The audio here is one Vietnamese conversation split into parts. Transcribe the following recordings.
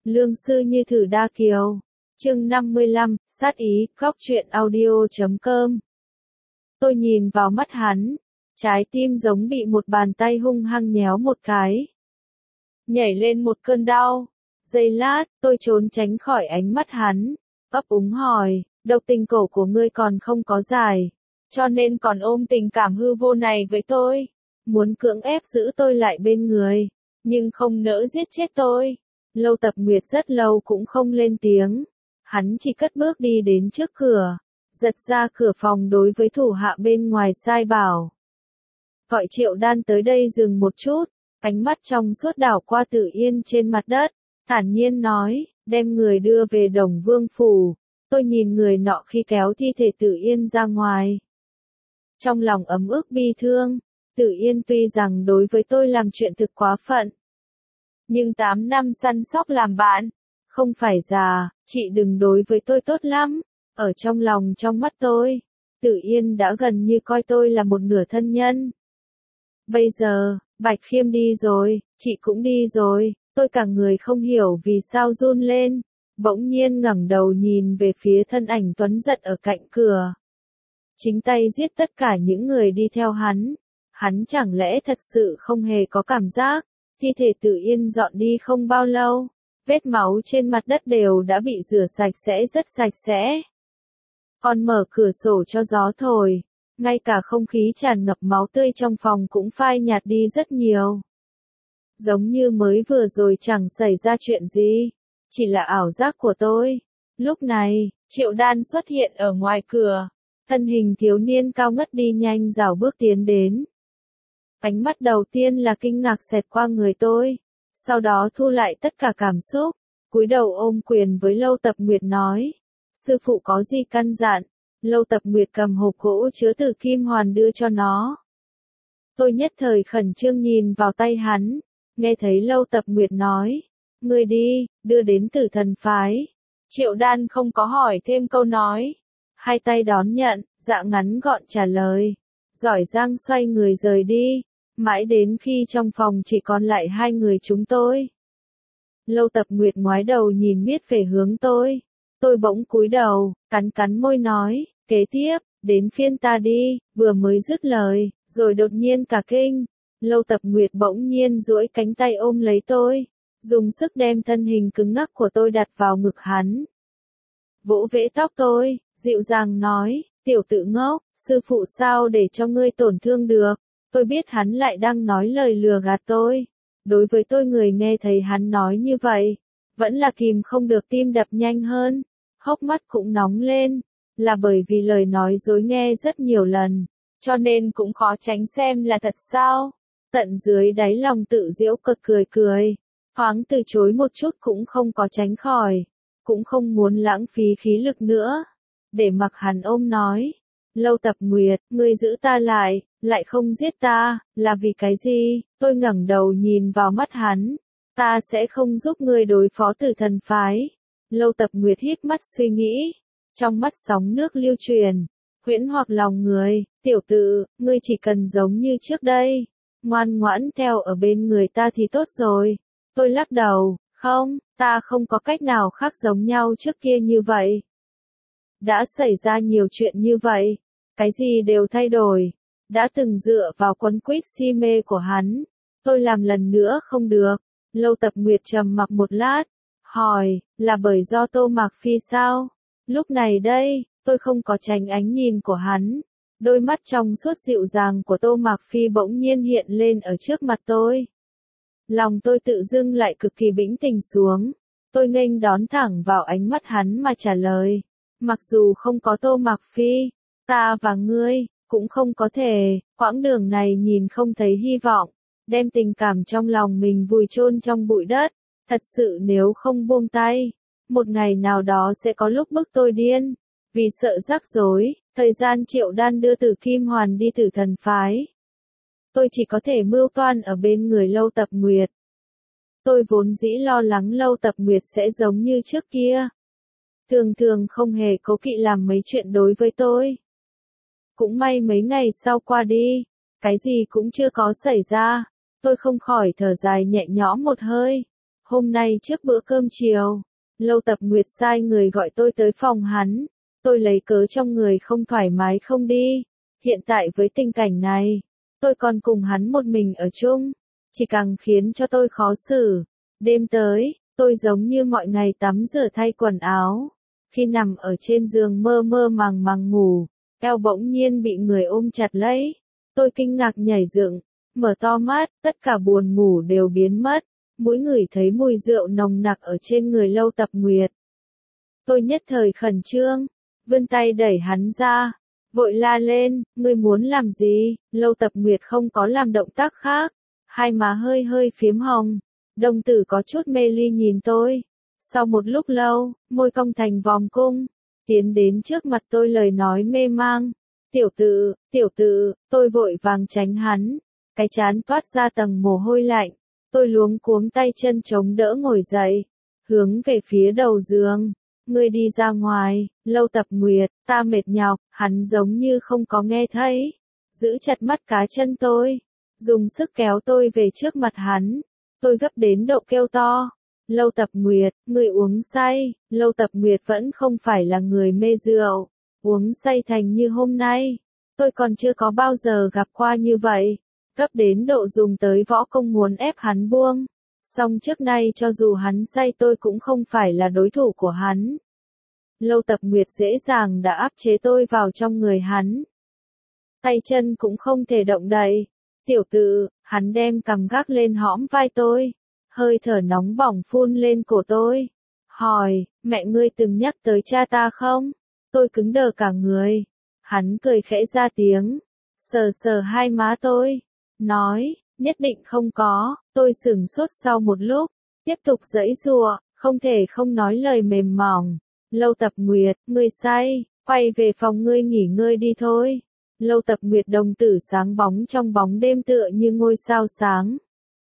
Lương sư như thử đa kiều. Chương 55, sát ý, góc truyện audio.com. Tôi nhìn vào mắt hắn, trái tim giống bị một bàn tay hung hăng nhéo một cái. Nhảy lên một cơn đau. Giây lát, tôi trốn tránh khỏi ánh mắt hắn, ấp úng hỏi, độc tình cổ của ngươi còn không có giải, cho nên còn ôm tình cảm hư vô này với tôi, muốn cưỡng ép giữ tôi lại bên người, nhưng không nỡ giết chết tôi. Lâu Tập Nguyệt rất lâu cũng không lên tiếng, hắn chỉ cất bước đi đến trước cửa, giật ra cửa phòng đối với thủ hạ bên ngoài sai bảo. Gọi Triệu Đan tới đây dừng một chút, ánh mắt trong suốt đảo qua Tử Yên trên mặt đất, thản nhiên nói, đem người đưa về Đồng Vương Phủ. Tôi nhìn người nọ khi kéo thi thể Tử Yên ra ngoài. Trong lòng ấm ức bi thương, Tử Yên tuy rằng đối với tôi làm chuyện thực quá phận, nhưng 8 năm săn sóc làm bạn, không phải già, chị đừng đối với tôi tốt lắm. Ở trong lòng trong mắt tôi, Tử Yên đã gần như coi tôi là một nửa thân nhân. Bây giờ, Bạch Khiêm đi rồi, chị cũng đi rồi, tôi cả người không hiểu vì sao run lên, bỗng nhiên ngẩng đầu nhìn về phía thân ảnh tuấn giật ở cạnh cửa. Chính tay giết tất cả những người đi theo hắn chẳng lẽ thật sự không hề có cảm giác. Thi thể Tử Yên dọn đi không bao lâu, vết máu trên mặt đất đều đã bị rửa sạch sẽ rất sạch sẽ. Còn mở cửa sổ cho gió thổi, ngay cả không khí tràn ngập máu tươi trong phòng cũng phai nhạt đi rất nhiều. Giống như mới vừa rồi chẳng xảy ra chuyện gì, chỉ là ảo giác của tôi. Lúc này, Triệu Đan xuất hiện ở ngoài cửa, thân hình thiếu niên cao ngất đi nhanh rảo bước tiến đến. Ánh mắt đầu tiên là kinh ngạc xẹt qua người tôi, sau đó thu lại tất cả cảm xúc, cúi đầu ôm quyền với Lâu Tập Nguyệt nói, sư phụ có gì căn dặn. Lâu Tập Nguyệt cầm hộp gỗ chứa Tử Kim Hoàn đưa cho nó. Tôi nhất thời khẩn trương nhìn vào tay hắn, nghe thấy Lâu Tập Nguyệt nói, ngươi đi, đưa đến Tử Thần Phái. Triệu Đan không có hỏi thêm câu nói, hai tay đón nhận, dạ ngắn gọn trả lời, giỏi giang xoay người rời đi, mãi đến khi trong phòng chỉ còn lại hai người chúng tôi. Lâu Tập Nguyệt ngoái đầu nhìn miết về hướng tôi bỗng cúi đầu, cắn môi nói, kế tiếp, đến phiên ta đi, vừa mới dứt lời, rồi đột nhiên cả kinh. Lâu Tập Nguyệt bỗng nhiên duỗi cánh tay ôm lấy tôi, dùng sức đem thân hình cứng ngắc của tôi đặt vào ngực hắn. Vỗ vẽ tóc tôi, dịu dàng nói, tiểu tử ngốc, sư phụ sao để cho ngươi tổn thương được. Tôi biết hắn lại đang nói lời lừa gạt tôi. Đối với tôi người nghe thấy hắn nói như vậy, vẫn là kìm không được tim đập nhanh hơn, hốc mắt cũng nóng lên, là bởi vì lời nói dối nghe rất nhiều lần, cho nên cũng khó tránh xem là thật sao. Tận dưới đáy lòng tự giễu cợt cười, thoáng từ chối một chút cũng không có tránh khỏi, cũng không muốn lãng phí khí lực nữa, để mặc hắn ôm nói. Lâu Tập Nguyệt, ngươi giữ ta lại không giết ta, là vì cái gì? Tôi ngẩng đầu nhìn vào mắt hắn, ta sẽ không giúp ngươi đối phó Tử Thần Phái. Lâu Tập Nguyệt híp mắt suy nghĩ, trong mắt sóng nước lưu truyền, huyễn hoặc lòng người, tiểu tử, ngươi chỉ cần giống như trước đây, ngoan ngoãn theo ở bên người ta thì tốt rồi. Tôi lắc đầu, không, ta không có cách nào khác giống nhau trước kia như vậy. Đã xảy ra nhiều chuyện như vậy, cái gì đều thay đổi, đã từng dựa vào quấn quýt si mê của hắn, tôi làm lần nữa không được. Lâu Tập Nguyệt trầm mặc một lát, hỏi, là bởi do Tô Mạc Phi sao? Lúc này đây, tôi không có tránh ánh nhìn của hắn, đôi mắt trong suốt dịu dàng của Tô Mạc Phi bỗng nhiên hiện lên ở trước mặt tôi. Lòng tôi tự dưng lại cực kỳ bĩnh tình xuống, tôi nghênh đón thẳng vào ánh mắt hắn mà trả lời, mặc dù không có Tô Mạc Phi, ta và ngươi cũng không có thể, quãng đường này nhìn không thấy hy vọng, đem tình cảm trong lòng mình vùi chôn trong bụi đất, thật sự nếu không buông tay, một ngày nào đó sẽ có lúc bức tôi điên, vì sợ rắc rối, thời gian Triệu Đan đưa Tử Kim Hoàn đi Tử Thần Phái. Tôi chỉ có thể mưu toan ở bên người Lâu Tập Nguyệt. Tôi vốn dĩ lo lắng Lâu Tập Nguyệt sẽ giống như trước kia, thường không hề cố kỵ làm mấy chuyện đối với tôi. Cũng may mấy ngày sau qua đi, cái gì cũng chưa có xảy ra, tôi không khỏi thở dài nhẹ nhõm một hơi, Hôm nay trước bữa cơm chiều, Lâu Tập Nguyệt sai người gọi tôi tới phòng hắn. Tôi lấy cớ trong người không thoải mái không đi. Hiện tại với tình cảnh này, tôi còn cùng hắn một mình ở chung, chỉ càng khiến cho tôi khó xử. Đêm tới, tôi giống như mọi ngày tắm rửa thay quần áo. Khi nằm ở trên giường mơ mơ màng màng ngủ, eo bỗng nhiên bị người ôm chặt lấy. Tôi kinh ngạc nhảy dựng, mở to mắt, tất cả buồn ngủ đều biến mất. Mũi ngửi thấy mùi rượu nồng nặc ở trên người Lâu Tập Nguyệt. Tôi nhất thời khẩn trương, vươn tay đẩy hắn ra, vội la lên, ngươi muốn làm gì? Lâu Tập Nguyệt không có làm động tác khác, hai má hơi hơi phiếm hồng, đồng tử có chút mê ly nhìn tôi. Sau một lúc lâu, môi cong thành vòng cung, tiến đến trước mặt tôi lời nói mê mang. Tiểu tự, tôi vội vàng tránh hắn, cái trán toát ra tầng mồ hôi lạnh. Tôi luống cuống tay chân chống đỡ ngồi dậy, hướng về phía đầu giường. Ngươi đi ra ngoài, Lâu Tập Nguyệt, ta mệt nhọc. Hắn giống như không có nghe thấy, giữ chặt mắt cá chân tôi, dùng sức kéo tôi về trước mặt hắn. Tôi gấp đến độ kêu to. Lâu Tập Nguyệt, ngươi uống say. Lâu Tập Nguyệt vẫn không phải là người mê rượu, uống say thành như hôm nay, tôi còn chưa có bao giờ gặp qua như vậy. Gấp đến độ dùng tới võ công muốn ép hắn buông. Song trước nay cho dù hắn say tôi cũng không phải là đối thủ của hắn. Lâu Tập Nguyệt dễ dàng đã áp chế tôi vào trong người hắn. Tay chân cũng không thể động đậy. Tiểu tự, hắn đem cằm gác lên hõm vai tôi. Hơi thở nóng bỏng phun lên cổ tôi. Hỏi, mẹ ngươi từng nhắc tới cha ta không? Tôi cứng đờ cả người. Hắn cười khẽ ra tiếng, sờ sờ hai má tôi, nói, nhất định không có. Tôi sửng sốt sau một lúc, tiếp tục giãy giụa, không thể không nói lời mềm mỏng. Lâu Tập Nguyệt, ngươi say, quay về phòng ngươi nghỉ ngơi đi thôi. Lâu Tập Nguyệt đồng tử sáng bóng trong bóng đêm tựa như ngôi sao sáng.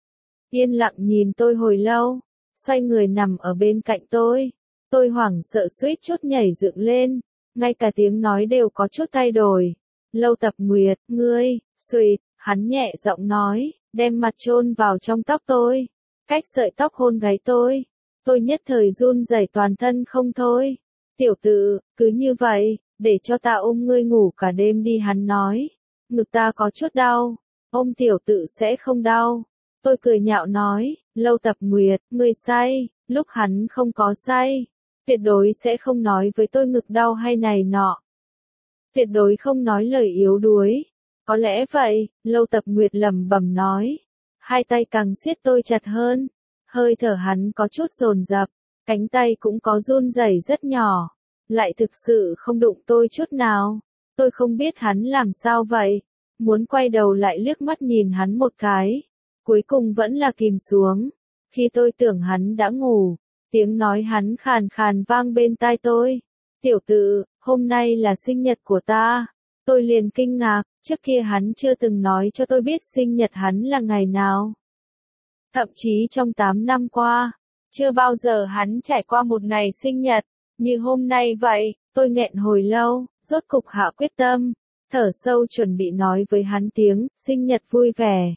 Yên lặng nhìn tôi hồi lâu, xoay người nằm ở bên cạnh tôi. Tôi hoảng sợ suýt chút nhảy dựng lên, ngay cả tiếng nói đều có chút thay đổi. Lâu Tập Nguyệt, ngươi, suýt, hắn nhẹ giọng nói, đem mặt chôn vào trong tóc tôi, cách sợi tóc hôn gáy tôi. Tôi nhất thời run rẩy toàn thân không thôi. Tiểu tự, cứ như vậy, để cho ta ôm ngươi ngủ cả đêm đi, hắn nói. Ngực ta có chút đau, ôm tiểu tự sẽ không đau. Tôi cười nhạo nói, Lâu Tập Nguyệt, ngươi say. Lúc hắn không có say, tuyệt đối sẽ không nói với tôi ngực đau hay này nọ. Tuyệt đối không nói lời yếu đuối. Có lẽ vậy, Lâu Tập Nguyệt lẩm bẩm nói. Hai tay càng siết tôi chặt hơn. Hơi thở hắn có chút dồn dập, cánh tay cũng có run rẩy rất nhỏ. Lại thực sự không đụng tôi chút nào. Tôi không biết hắn làm sao vậy. Muốn quay đầu lại liếc mắt nhìn hắn một cái. Cuối cùng vẫn là kìm xuống. Khi tôi tưởng hắn đã ngủ, tiếng nói hắn khàn khàn vang bên tai tôi. Tiểu tự, hôm nay là sinh nhật của ta. Tôi liền kinh ngạc, trước kia hắn chưa từng nói cho tôi biết sinh nhật hắn là ngày nào. Thậm chí trong 8 năm qua, chưa bao giờ hắn trải qua một ngày sinh nhật, như hôm nay vậy. Tôi nghẹn hồi lâu, rốt cục hạ quyết tâm, thở sâu chuẩn bị nói với hắn tiếng, sinh nhật vui vẻ.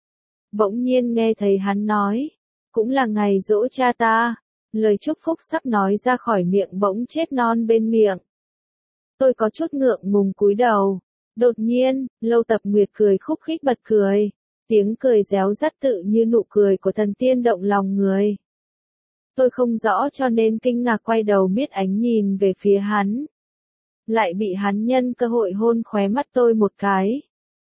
Bỗng nhiên nghe thấy hắn nói, cũng là ngày giỗ cha ta. Lời chúc phúc sắp nói ra khỏi miệng bỗng chết non bên miệng. Tôi có chút ngượng ngùng cúi đầu. Đột nhiên, Lâu Tập Nguyệt cười khúc khích bật cười. Tiếng cười réo rắt tự như nụ cười của thần tiên động lòng người. Tôi không rõ cho nên kinh ngạc quay đầu miết ánh nhìn về phía hắn. Lại bị hắn nhân cơ hội hôn khóe mắt tôi một cái.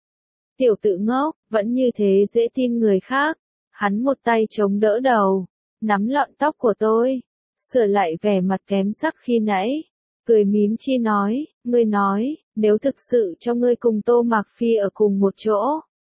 Tiểu tự ngốc, vẫn như thế dễ tin người khác. Hắn một tay chống đỡ đầu, nắm lọn tóc của tôi, sửa lại vẻ mặt kém sắc khi nãy. Cười mím chi nói, ngươi nói, nếu thực sự cho ngươi cùng Tô Mạc Phi ở cùng một chỗ,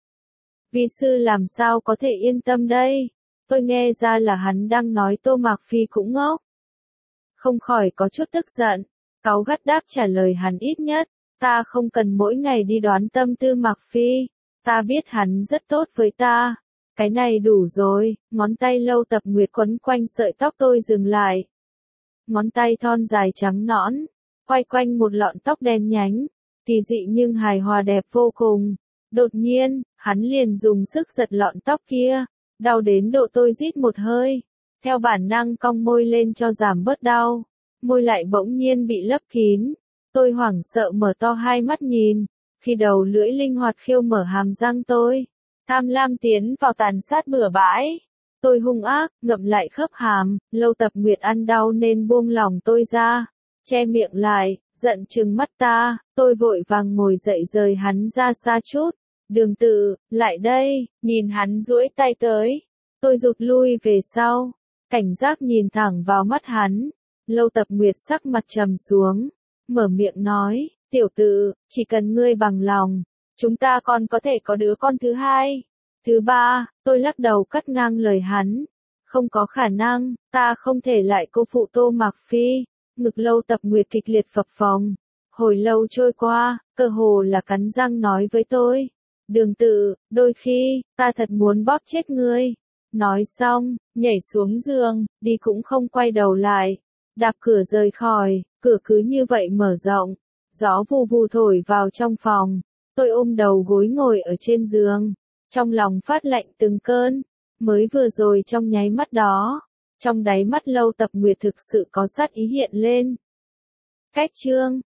vi sư làm sao có thể yên tâm đây? Tôi nghe ra là hắn đang nói Tô Mạc Phi cũng ngốc. Không khỏi có chút tức giận, cáu gắt đáp trả lời hắn, ít nhất, ta không cần mỗi ngày đi đoán tâm tư Mạc Phi. Ta biết hắn rất tốt với ta. Cái này đủ rồi. Ngón tay Lâu Tập Nguyệt quấn quanh sợi tóc tôi dừng lại. Ngón tay thon dài trắng nõn, quay quanh một lọn tóc đen nhánh, kỳ dị nhưng hài hòa đẹp vô cùng. Đột nhiên, hắn liền dùng sức giật lọn tóc kia, đau đến độ tôi rít một hơi. theo bản năng cong môi lên cho giảm bớt đau. Môi lại bỗng nhiên bị lấp kín. Tôi hoảng sợ mở to hai mắt nhìn, khi đầu lưỡi linh hoạt khiêu mở hàm răng tôi. Tham lam tiến vào tàn sát bừa bãi. Tôi hung ác, ngậm lại khớp hàm, Lâu Tập Nguyệt ăn đau nên buông lỏng tôi ra, che miệng lại, giận trừng mắt ta, tôi vội vàng ngồi dậy rời hắn ra xa chút. Đường Tự, lại đây, nhìn hắn duỗi tay tới. Tôi rụt lui về sau, cảnh giác nhìn thẳng vào mắt hắn. Lâu Tập Nguyệt sắc mặt trầm xuống, mở miệng nói, tiểu Tự, chỉ cần ngươi bằng lòng, chúng ta còn có thể có đứa con thứ hai. Thứ ba, tôi lắc đầu cắt ngang lời hắn. Không có khả năng, ta không thể lại cô phụ Tô Mạc Phi. Ngực Lâu Tập Nguyệt kịch liệt phập phồng. Hồi lâu trôi qua, cơ hồ là cắn răng nói với tôi. Đường Tự, đôi khi, ta thật muốn bóp chết ngươi. Nói xong, nhảy xuống giường, đi cũng không quay đầu lại. Đạp cửa rời khỏi, cửa cứ như vậy mở rộng. Gió vù vù thổi vào trong phòng. Tôi ôm đầu gối ngồi ở trên giường. Trong lòng phát lạnh từng cơn. Mới vừa rồi trong nháy mắt đó, trong đáy mắt Lâu Tập Nguyệt thực sự có sát ý hiện lên. Cách chương